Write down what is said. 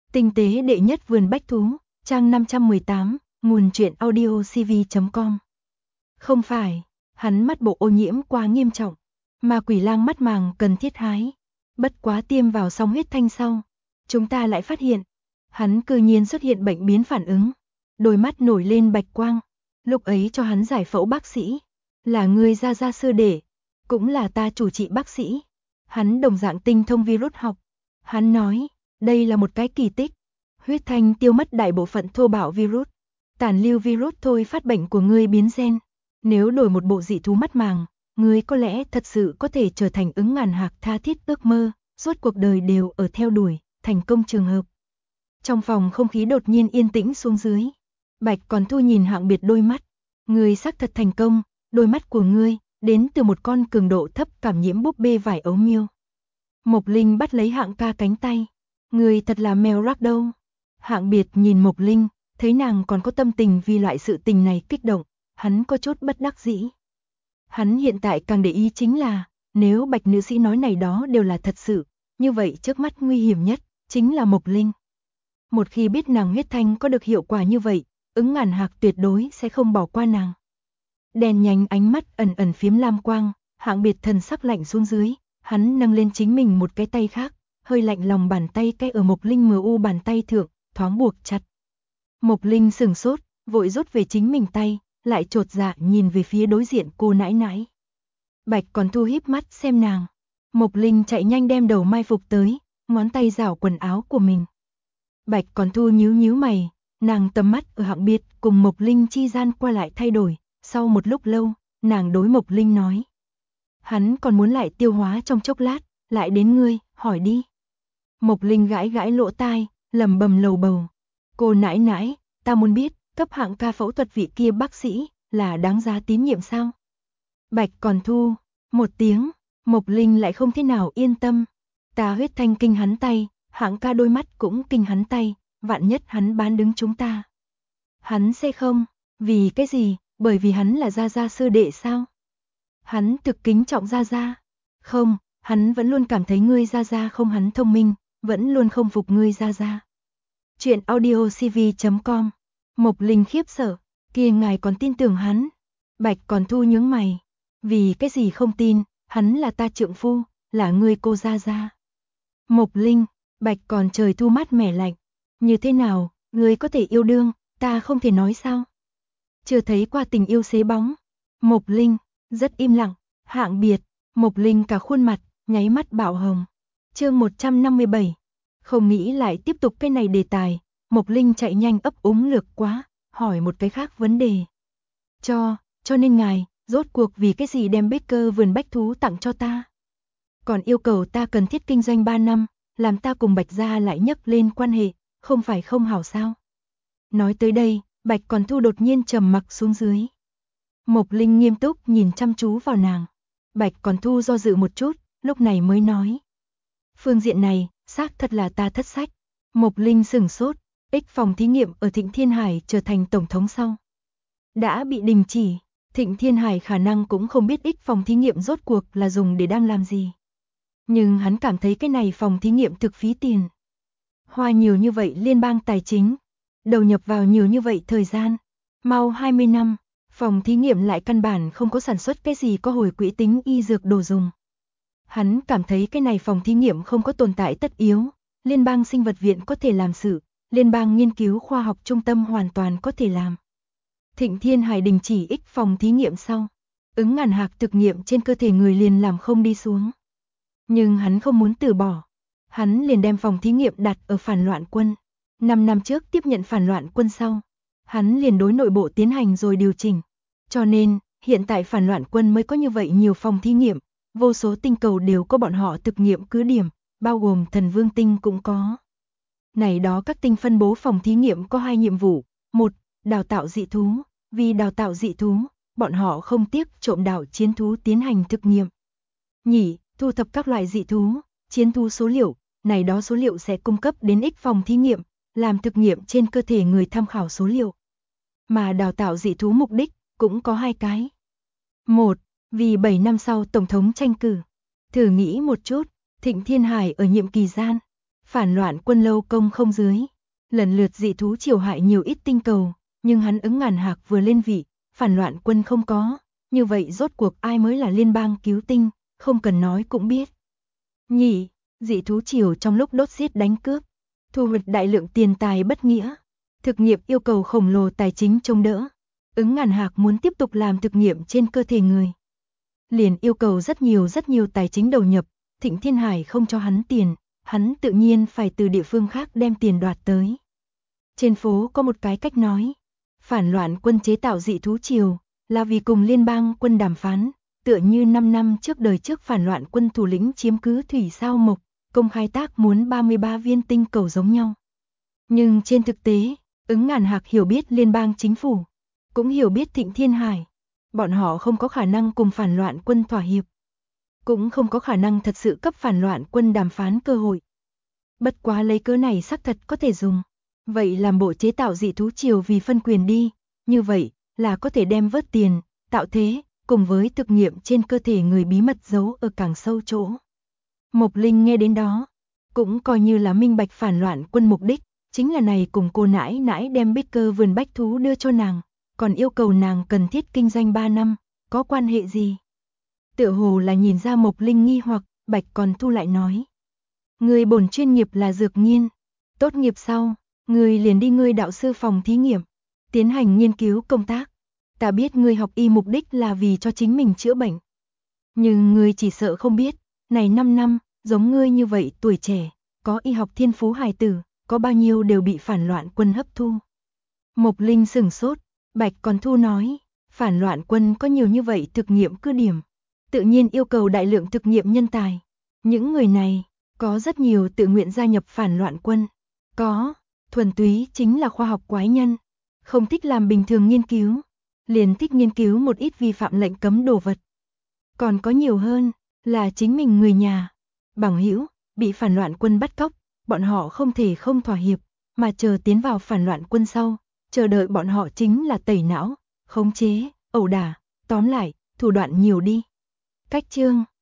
Tinh tế đệ nhất vườn bách thú, trang 518, nguồn truyện audio cv.com. Không phải, hắn mắt bộ ô nhiễm quá nghiêm trọng, mà quỷ lang mắt màng cần thiết hái. Bất quá tiêm vào xong huyết thanh sau, chúng ta lại phát hiện, hắn cư nhiên xuất hiện bệnh biến phản ứng, đôi mắt nổi lên bạch quang. Lúc ấy cho hắn giải phẫu bác sĩ, là người gia sư đệ, cũng là ta chủ trị bác sĩ. Hắn đồng dạng tinh thông virus học. Hắn nói, đây là một cái kỳ tích. Huyết thanh tiêu mất đại bộ phận thô bạo virus, tàn lưu virus thôi phát bệnh của ngươi biến gen. Nếu đổi một bộ dị thú mắt màng, ngươi có lẽ thật sự có thể trở thành ứng ngàn hạc tha thiết ước mơ, suốt cuộc đời đều ở theo đuổi, thành công trường hợp. Trong phòng không khí đột nhiên yên tĩnh xuống dưới. Bạch Còn Thu nhìn Hạng Biệt đôi mắt. Ngươi xác thật thành công, đôi mắt của ngươi đến từ một con cường độ thấp cảm nhiễm búp bê vải ấu miêu. Mộc Linh bắt lấy Hạng ca cánh tay. Ngươi thật là mèo rắc đâu. Hạng Biệt nhìn Mộc Linh, thấy nàng còn có tâm tình vì loại sự tình này kích động, hắn có chút bất đắc dĩ. Hắn hiện tại càng để ý chính là, nếu Bạch nữ sĩ nói này đó đều là thật sự, như vậy trước mắt nguy hiểm nhất chính là Mộc Linh. Một khi biết nàng huyết thanh có được hiệu quả như vậy, ứng ngàn hạc tuyệt đối sẽ không bỏ qua nàng. Đèn nhánh ánh mắt ẩn ẩn phiếm lam quang, Hạng Biệt thần sắc lạnh xuống dưới, hắn nâng lên chính mình một cái tay khác, hơi lạnh lòng bàn tay cái ở Mộc Linh mờ u bàn tay thượng, thoáng buộc chặt. Mộc Linh sừng sốt, vội rút về chính mình tay, lại chột dạ nhìn về phía đối diện cô nãi nãi. Bạch Còn Thu híp mắt xem nàng. Mộc Linh chạy nhanh đem đầu mai phục tới, ngón tay rảo quần áo của mình. Bạch Còn Thu nhíu nhíu mày, nàng tầm mắt ở Hạng Biệt cùng Mộc Linh chi gian qua lại thay đổi, sau một lúc lâu, nàng đối Mộc Linh nói. Hắn còn muốn lại tiêu hóa trong chốc lát, lại đến ngươi, hỏi đi. Mộc Linh gãi gãi lỗ tai, lẩm bẩm lầu bầu. Cô nãi nãi, ta muốn biết, cấp Hạng ca phẫu thuật vị kia bác sĩ, là đáng giá tín nhiệm sao? Bạch Còn Thu, một tiếng, Mộc Linh lại không thế nào yên tâm. Ta huyết thanh kinh hắn tay, Hạng ca đôi mắt cũng kinh hắn tay, vạn nhất hắn bán đứng chúng ta. Hắn sẽ không, vì cái gì, bởi vì hắn là gia sư đệ sao? Hắn thực kính trọng gia. Không, hắn vẫn luôn cảm thấy ngươi gia không hắn thông minh, vẫn luôn không phục ngươi gia. Chuyện audio cv.com. Mộc Linh khiếp sợ, kia ngài còn tin tưởng hắn? Bạch Còn Thu nhướng mày, vì cái gì không tin, hắn là ta trượng phu, là ngươi cô gia. Mộc Linh, Bạch Còn Trời Thu mát mẻ lạnh, như thế nào, ngươi có thể yêu đương, ta không thể nói sao? Chưa thấy qua tình yêu xế bóng. Mộc Linh, rất im lặng. Hạng Biệt, Mộc Linh cả khuôn mặt, nháy mắt bạo hồng. Chương 157. Không nghĩ lại tiếp tục cái này đề tài, Mộc Linh chạy nhanh ấp úng lược quá, hỏi một cái khác vấn đề. Cho nên ngài, rốt cuộc vì cái gì đem Baker vườn bách thú tặng cho ta? Còn yêu cầu ta cần thiết kinh doanh 3 năm, làm ta cùng Bạch gia lại nhấc lên quan hệ, không phải không hảo sao? Nói tới đây, Bạch Còn Thu đột nhiên trầm mặc xuống dưới. Mộc Linh nghiêm túc nhìn chăm chú vào nàng. Bạch Còn Thu do dự một chút, lúc này mới nói. Phương diện này, xác thật là ta thất sách. Mộc Linh sửng sốt, X phòng thí nghiệm ở Thịnh Thiên Hải trở thành tổng thống sau. Đã bị đình chỉ, Thịnh Thiên Hải khả năng cũng không biết X phòng thí nghiệm rốt cuộc là dùng để đang làm gì. Nhưng hắn cảm thấy cái này phòng thí nghiệm thực phí tiền. Hoa nhiều như vậy liên bang tài chính, đầu nhập vào nhiều như vậy thời gian, mau 20 năm, phòng thí nghiệm lại căn bản không có sản xuất cái gì có hồi quỹ tính y dược đồ dùng. Hắn cảm thấy cái này phòng thí nghiệm không có tồn tại tất yếu, liên bang sinh vật viện có thể làm sự, liên bang nghiên cứu khoa học trung tâm hoàn toàn có thể làm. Thịnh Thiên Hải đình chỉ X phòng thí nghiệm sau, ứng ngàn hạc thực nghiệm trên cơ thể người liền làm không đi xuống. Nhưng hắn không muốn từ bỏ, hắn liền đem phòng thí nghiệm đặt ở phản loạn quân. 5 năm trước tiếp nhận phản loạn quân sau, hắn liền đối nội bộ tiến hành rồi điều chỉnh. Cho nên, hiện tại phản loạn quân mới có như vậy nhiều phòng thí nghiệm, vô số tinh cầu đều có bọn họ thực nghiệm cứ điểm, bao gồm Thần Vương tinh cũng có. Này đó các tinh phân bố phòng thí nghiệm có 2 nhiệm vụ. 1. Đào tạo dị thú. Vì đào tạo dị thú, bọn họ không tiếc trộm đạo chiến thú tiến hành thực nghiệm. Nhị, thu thập các loại dị thú, chiến thú số liệu, này đó số liệu sẽ cung cấp đến X phòng thí nghiệm, làm thực nghiệm trên cơ thể người tham khảo số liệu. Mà đào tạo dị thú mục đích cũng có 2 cái. 1. Vì 7 năm sau tổng thống tranh cử. Thử nghĩ một chút, Thịnh Thiên Hải ở nhiệm kỳ gian, Phản loạn quân lâu công không dưới, lần lượt dị thú triều hại nhiều ít tinh cầu, nhưng hắn Ứng Ngàn Hạc vừa lên vị, phản loạn quân không có, như vậy rốt cuộc ai mới là liên bang cứu tinh, không cần nói cũng biết. Nhị, dị thú triều trong lúc đốt giết đánh cướp, thu hoạch đại lượng tiền tài bất nghĩa, thực nghiệm yêu cầu khổng lồ tài chính chống đỡ. Ứng Ngàn Hạc muốn tiếp tục làm thực nghiệm trên cơ thể người, liền yêu cầu rất nhiều tài chính đầu nhập, Thịnh Thiên Hải không cho hắn tiền, hắn tự nhiên phải từ địa phương khác đem tiền đoạt tới. Trên phố có một cái cách nói, phản loạn quân chế tạo dị thú triều, là vì cùng liên bang quân đàm phán, tựa như 5 năm trước đời trước phản loạn quân thủ lĩnh chiếm cứ thủy sao mộc, công khai tác muốn 33 viên tinh cầu giống nhau. Nhưng trên thực tế, Ứng Ngàn Hạc hiểu biết liên bang chính phủ, cũng hiểu biết Thịnh Thiên Hải, bọn họ không có khả năng cùng phản loạn quân thỏa hiệp, cũng không có khả năng thật sự cấp phản loạn quân đàm phán cơ hội. Bất quá lấy cớ này xác thật có thể dùng, vậy làm bộ chế tạo dị thú triều vì phân quyền đi, như vậy là có thể đem vớt tiền, tạo thế, cùng với thực nghiệm trên cơ thể người bí mật giấu ở càng sâu chỗ. Mộc Linh nghe đến đó, cũng coi như là minh bạch phản loạn quân mục đích, chính là này cùng cô nãi nãi đem bích cơ vườn bách thú đưa cho nàng, còn yêu cầu nàng cần thiết kinh doanh 3 năm, có quan hệ gì? Tựa hồ là nhìn ra Mộc Linh nghi hoặc, Bạch Còn Thu lại nói. Người bổn chuyên nghiệp là dược nghiên, tốt nghiệp sau, người liền đi ngươi đạo sư phòng thí nghiệm, tiến hành nghiên cứu công tác. Ta biết ngươi học y mục đích là vì cho chính mình chữa bệnh. Nhưng ngươi chỉ sợ không biết, này 5 năm, giống ngươi như vậy tuổi trẻ, có y học thiên phú hài tử, có bao nhiêu đều bị phản loạn quân hấp thu. Mộc Linh sửng sốt, Bạch Còn Thu nói, phản loạn quân có nhiều như vậy thực nghiệm cứ điểm, tự nhiên yêu cầu đại lượng thực nghiệm nhân tài. Những người này, có rất nhiều tự nguyện gia nhập phản loạn quân, có, thuần túy chính là khoa học quái nhân, không thích làm bình thường nghiên cứu, liền thích nghiên cứu một ít vi phạm lệnh cấm đồ vật. Còn có nhiều hơn, là chính mình người nhà, bằng hữu, bị phản loạn quân bắt cóc, bọn họ không thể không thỏa hiệp, mà chờ tiến vào phản loạn quân sau, chờ đợi bọn họ chính là tẩy não, khống chế, ẩu đả, tóm lại, thủ đoạn nhiều đi. Cách chương